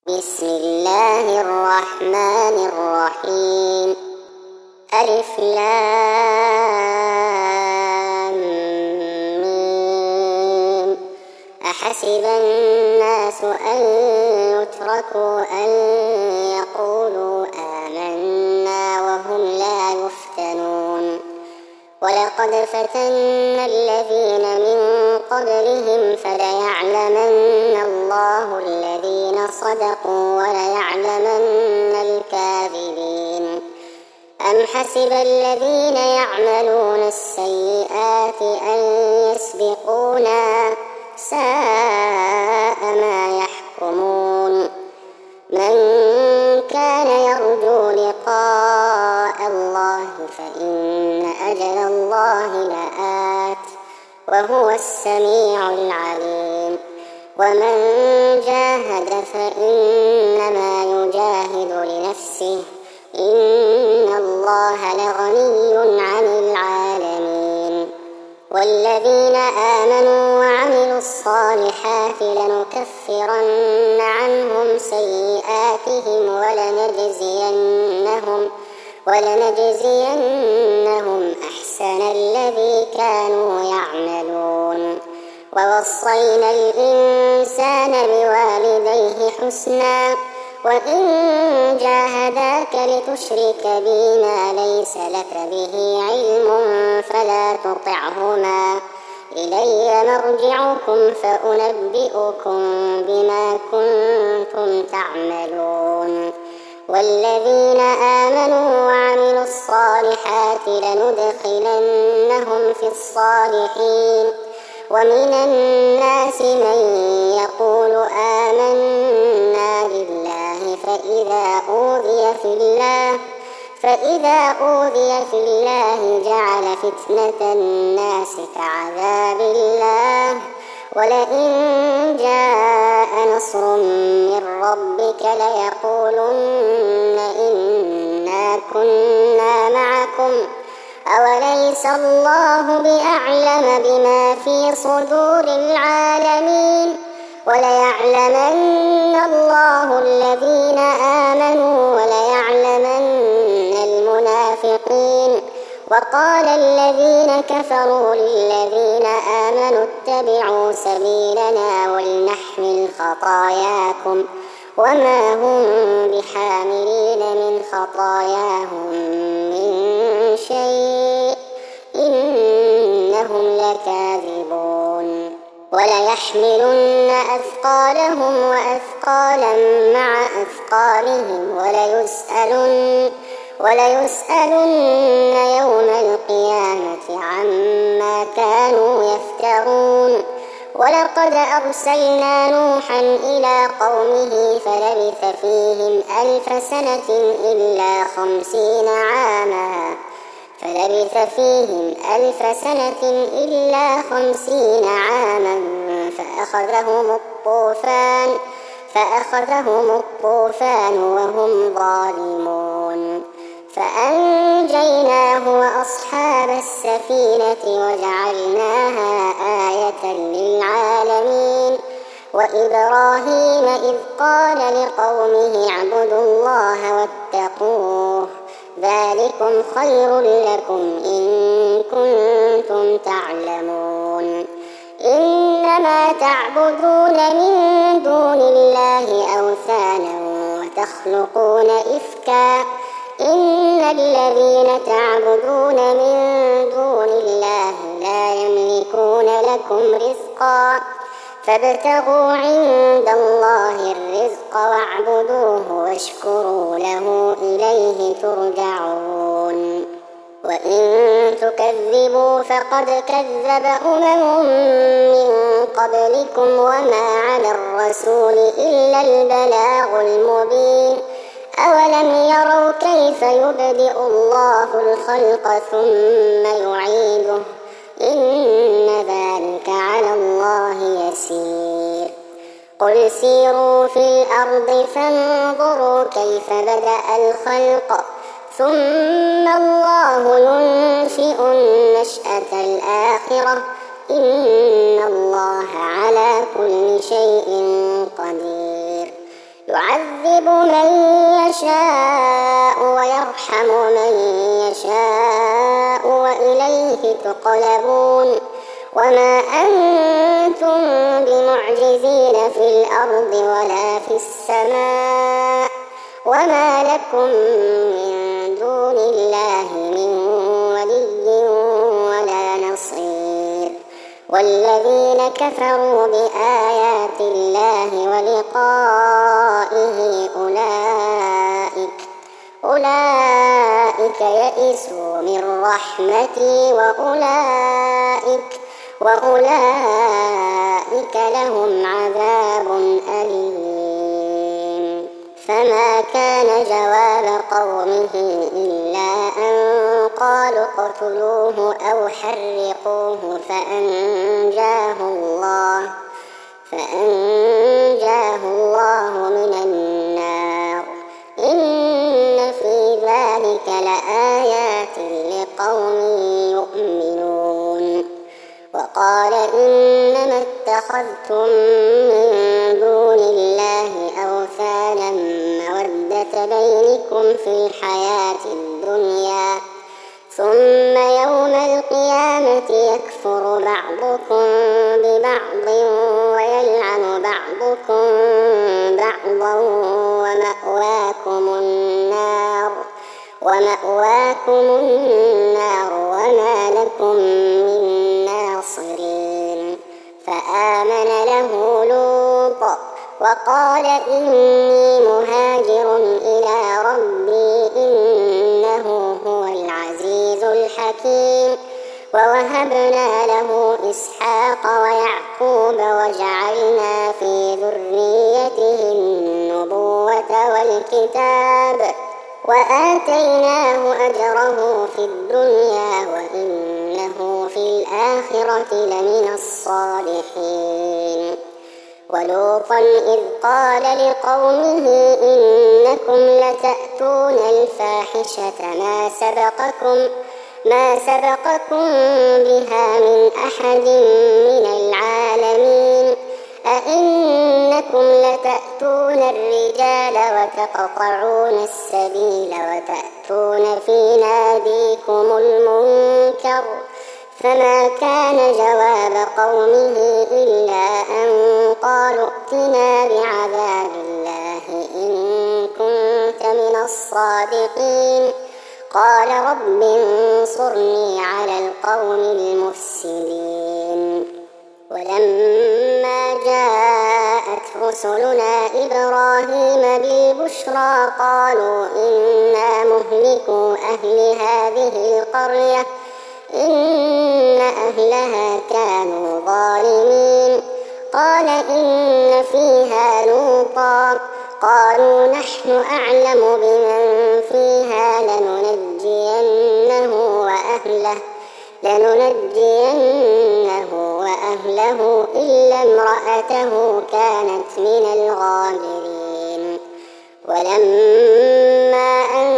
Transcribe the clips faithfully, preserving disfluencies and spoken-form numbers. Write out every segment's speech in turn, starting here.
بسم الله الرحمن الرحيم. ألف لام ميم. أحسب الناس أن يتركوا أن يقولوا آمنا وهم لا يفتنون. ولقد فتنا الذين من قبلهم فليعلمن الله الذين صدقوا وليعلمن الكاذبين. أم حسب الذين يعملون السيئات أن يسبقونا ساء ما يحكمون. من كان يرجو لقاء الله فإن أجل الله لآت وهو السميع العليم. ومن جاهد فإنما يجاهد لنفسه إن الله لغني عن العالمين. والذين آمنوا وعملوا الصالحات لنكفرن عنهم سيئاتهم ولنجزينهم ولنجزينهم أحسن الذي كانوا يعملون. ووصينا الإنسان بوالديه حسنا وإن جاهداك لتشرك بي ما ليس لك به علم فلا تطعهما إلي مرجعكم فأنبئكم بما كنتم تعملون. والذين آمنوا وعملوا الصالحات لندخلنهم في الصالحين. ومن الناس من يقول آمنا بالله فإذا أوذي في الله فإذا أوذي في الله جعل فتنة الناس كعذاب الله ولئن جاء نصر من ربك ليقولن إنا كنا معكم أوليس الله بأعلم بما في صدور العالمين. وليعلمن الله الذين آمنوا وليعلمن المنافقين. وقال الذين كفروا للذين آمنوا اتبعوا سبيلنا ولنحمل خطاياكم وما هم بحاملين من خطاياهم من شيء إنهم لكاذبون. وليحملن أثقالهم وأثقالا مع أثقالهم وليسألن وليسألن يوم القيامة عما كانوا يفترون. ولقد أرسلنا نوحا إلى قومه فلبث فيهم ألف سنة إلا خمسين عاما فلبث فيهم ألف سنة إلا خمسين عاما فأخذهم الطوفان فأخذهم الطوفان وهم ظالمون. فأنجيناه وأصحاب السفينة وجعلناها آية للعالمين. وإبراهيم إذ قال لقومه اعبدوا الله واتقوه ذلكم خير لكم إن كنتم تعلمون. إنما تعبدون من دون الله أوثانا وتخلقون إفكا إن الذين تعبدون من دون الله لا يملكون لكم رزقا فابتغوا عند الله الرزق واعبدوه واشكروا له إليه ترجعون. وإن تكذبوا فقد كذب أمم من قبلكم وما على الرسول إلا البلاغ المبين. أولم يروا كيف يبدئ الله الخلق ثم يعيده إن ذلك على الله يسير. قل سيروا في الأرض فانظروا كيف بدأ الخلق ثم الله ينشئ النشأة الآخرة إن الله على كل شيء قدير. يعذب من يشاء ويرحم من يشاء وإليه تقلبون وما أنتم بمعجزين في الأرض ولا في السماء وما لكم من دون الله من ولي ولا نصير والذين كفروا بآيات الله ولقائه أولئك أولئك يئسوا من رحمتي وأولئك وأولئك لهم عذاب أليم. فما كان جواب قومه إلا أن قالوا اقتلوه أو حرقوه فأنجاه الله فأنجاه الله من النار إن في ذلك لآيات لقوم يؤمنون. وقال إنما اتخذتم من دون الله أوثانا مودة بينكم في الحياة الدنيا ثم يوم القيامة يكفر بعضكم ببعض ويلعن بعضكم بعضا ومأواكم النار ومأواكم النار وما لكم من ناصرين. فآمن له لوط وقال إني مهاجر إلى ربي إنه هو العزيز الحكيم. ووهبنا له إسحاق ويعقوب وجعلنا في ذريته النبوة والكتاب وآتيناه أجره في الدنيا وإنه في الآخرة لمن الصالحين. ولوطا إذ قال لقومه إنكم لتأتون الفاحشة ما سبقكم ما سبقكم بها من أحد من العالمين أئنكم لتأتون الرجال وتقطعون السبيل وتأتون في ناديكم المنكر. فما كان جواب قومه إلا أن قالوا ائتنا بعذاب الله إن كنت من الصادقين. قال رب انصرني على القوم المفسدين. ولما جاءت رسلنا إبراهيم بالبشرى قالوا إنا مهلكو أهل هذه القرية إن أهلها كانوا ظالمين. قال إن فيها لوطا قالوا نحن أعلم بمن فيها لننجينه وأهله لننجينه وأهله إلا امرأته كانت من الغابرين. ولما أن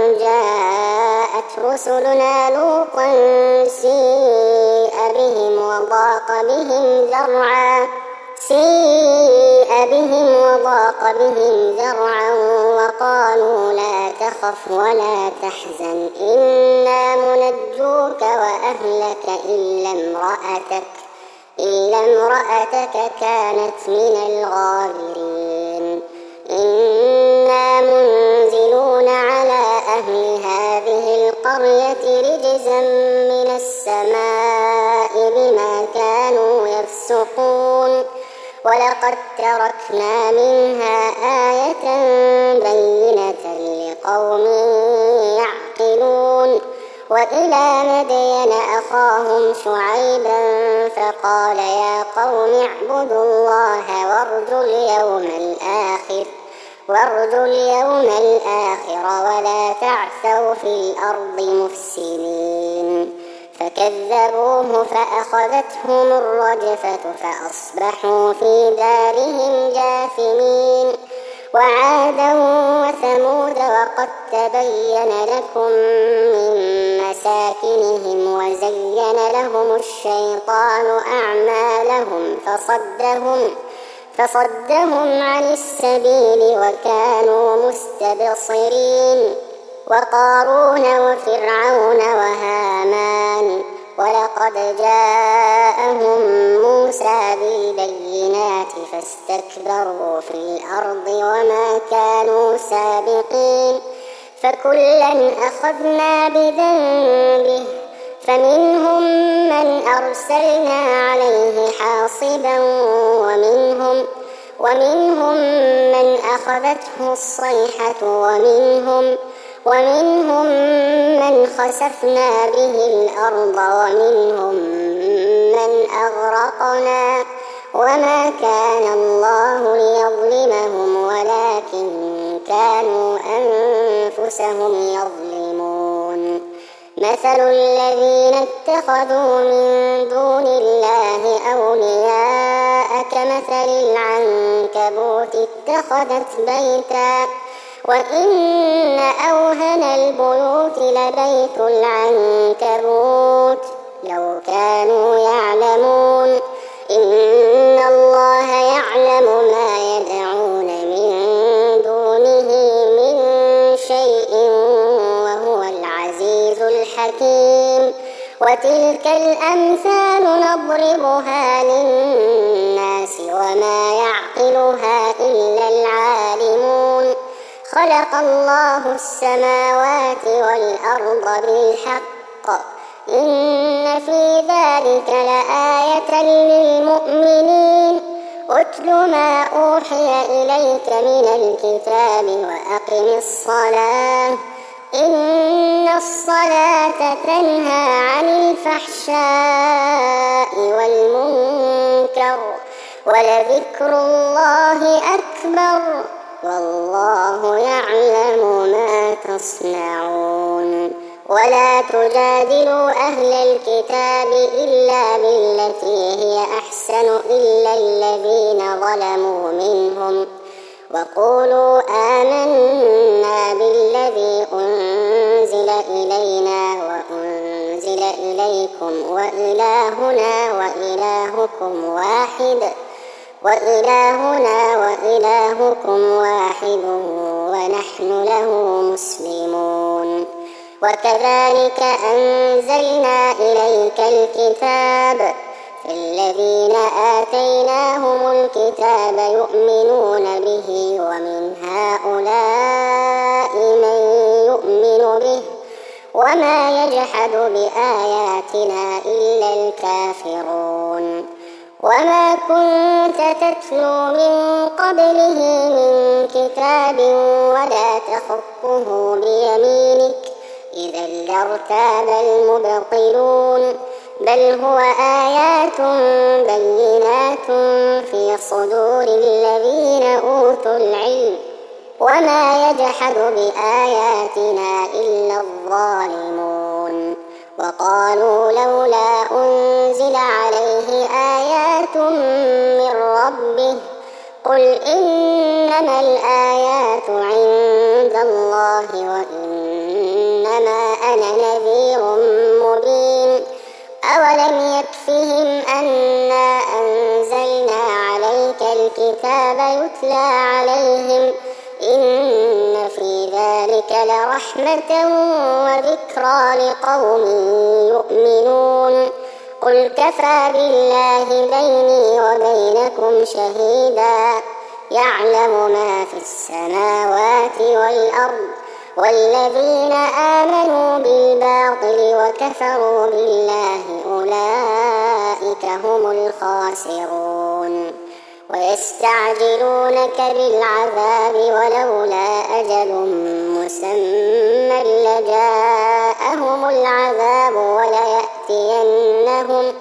جاءت رسلنا لوطا سيء بهم وضاق بهم ذرعا سيء بهم وضاق بهم ذرعا وقالوا لا تخف ولا تحزن إنا منجوك وأهلك إلا امرأتك إلا امرأتك كانت من الغابرين. إنا منزلون على أهل هذه القرية رجزا من السماء بما كانوا يفسقون. ولقد تركنا منها آية بينة لقوم يعقلون. وإلى مدين أخاهم شعيبا فقال يا قوم اعبدوا الله وارجوا اليوم الآخر وارجوا اليوم الآخر ولا تعثوا في الأرض مفسدين. فكذبوه فأخذتهم الرجفة فأصبحوا في دارهم جاثمين. وعادا وثمود وقد تبين لكم من مساكنهم وزين لهم الشيطان أعمالهم فصدهم فصدهم عن السبيل وكانوا مستبصرين. وقارون وفرعون وهامان ولقد جاءهم موسى بالبينات فاستكبروا في الأرض وما كانوا سابقين. فكلا أخذنا بذنبه فمنهم من أرسلنا عليه حاصبا ومنهم, ومنهم من أخذته الصيحة ومنهم, ومنهم من خسفنا به الأرض ومنهم من أغرقنا وما كان الله ليظلمهم ولكن كانوا أنفسهم يظلمون. مثل الذين اتخذوا من دون الله أولياء كمثل العنكبوت اتخذت بيتا وإن أوهن البيوت لبيت العنكبوت لو كانوا يعلمون. إن الله يعلم ما يدعون من دونه من شيء وهو العزيز الحكيم. وتلك الأمثال نضربها للناس وما يعقلها إلا العالمون. خلق الله السماوات والأرض بالحق إن في ذلك لآية للمؤمنين. أتل ما أوحي إليك من الكتاب وأقم الصلاة إن الصلاة تنهى عن الفحشاء والمنكر ولذكر الله أكبر والله يعلم ما تصنعون. ولا تجادلوا أهل الكتاب إلا بالتي هي أحسن إلا الذين ظلموا منهم وقولوا آمنا بالذي أنزل إلينا وأنزل إليكم وإلهنا وإلهكم واحد وإلهنا وإلهكم واحد ونحن له مسلمون. وكذلك أنزلنا إليك الكتاب فالذين آتيناهم الكتاب يؤمنون به ومن هؤلاء من يؤمن به وما يجحد بآياتنا إلا الكافرون. وما كنت تتلو من قبله من كتاب ولا تخطه بيمينك إذا لارتاب المبطلون بل هو آيات بينات في صدور الذين أوتوا العلم وما يجحد بآياتنا إلا الظالمون. وقالوا لولا أنزل عليه آيات من ربه قل إنما الآيات عند الله وإنما أنا نذير مبين. أولم يكفهم أنا أنزلنا عليك الكتاب يتلى عليهم إن في ذلك لرحمة وذكرى لقوم يؤمنون. قل كفى بالله بيني وبينكم شهيدا يعلم ما في السماوات والأرض والذين آمنوا بالباطل وكفروا بالله أولئك هم الخاسرون. ويستعجلونك بالعذاب ولولا أجل مسمى لجاءهم العذاب وليأتينهم,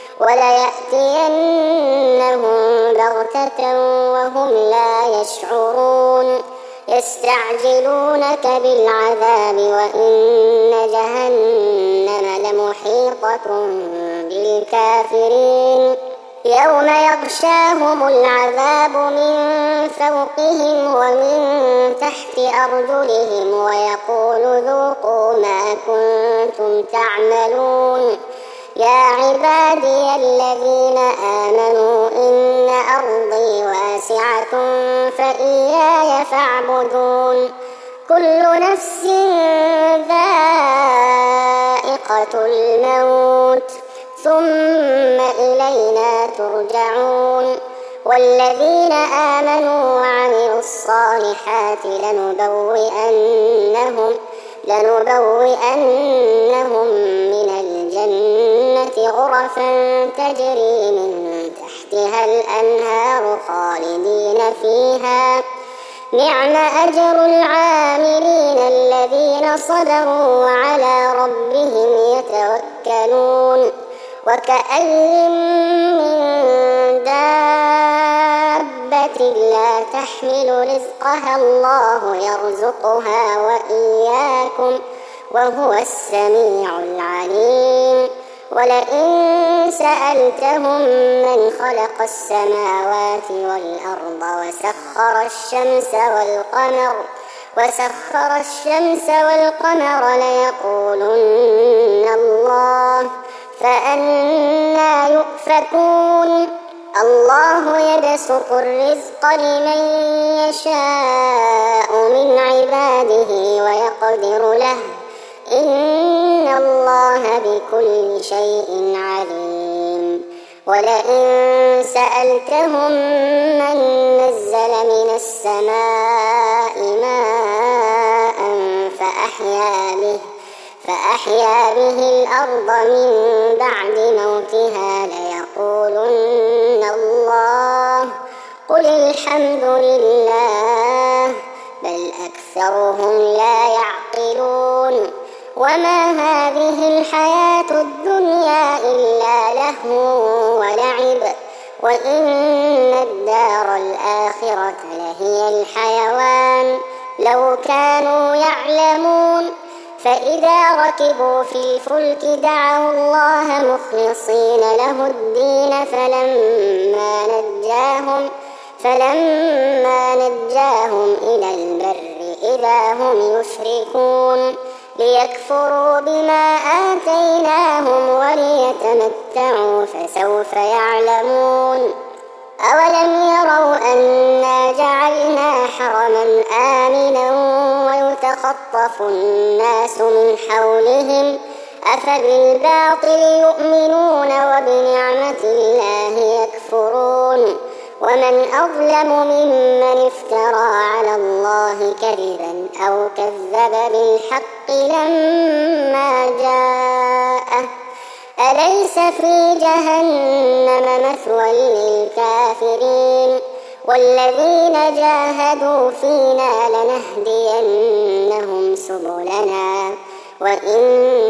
وليأتينهم بغتة وهم لا يشعرون. يستعجلونك بالعذاب وإن جهنم لمحيطة بالكافرين يوم يغشاهم العذاب من فوقهم ومن تحت أرجلهم ويقول ذوقوا ما كنتم تعملون يا عبادي الذين آمنوا إن أرضي واسعة فإياي فاعبدون كل نفس ذائقة الموت ثم إلينا ترجعون والذين آمنوا وعملوا الصالحات لنبوئنهم لنبوئنهم من الجنة غرفا تجري من تحتها الأنهار خالدين فيها نعم أجر العاملين الذين صبروا وعلى ربهم يتوكلون وكأين من دابة لا تحمل رزقها الله يرزقها وإياكم وهو السميع العليم ولئن سألتهم من خلق السماوات والأرض وسخر الشمس والقمر وسخر الشمس والقمر ليقولن الله فأنى يؤفكون الله يبسط الرزق لمن يشاء من عباده ويقدر له إن الله بكل شيء عليم ولئن سألتهم من نزل من السماء ماء فأحيا به فأحيا به الأرض من بعد موتها ليقولن الله قل الحمد لله بل أكثرهم لا يعقلون وما هذه الحياة الدنيا إلا لهو ولعب وإن الدار الآخرة لهي الحيوان لو كانوا يعلمون فإذا ركبوا في الفلك دعوا الله مخلصين له الدين فلما نجاهم فلما نجاهم إلى البر إذا هم يشركون ليكفروا بما آتيناهم وليتمتعوا فسوف يعلمون أولم يروا أنا جعلنا حرما آمنا ويتخطف الناس من حولهم أفبالباطل يؤمنون وبنعمة الله يكفرون ومن أظلم ممن افترى على الله كذبا أو كذب بالحق لما جاءه أليس في جهنم مثوى للكافرين والذين جاهدوا فينا لنهدينهم سبلنا وإن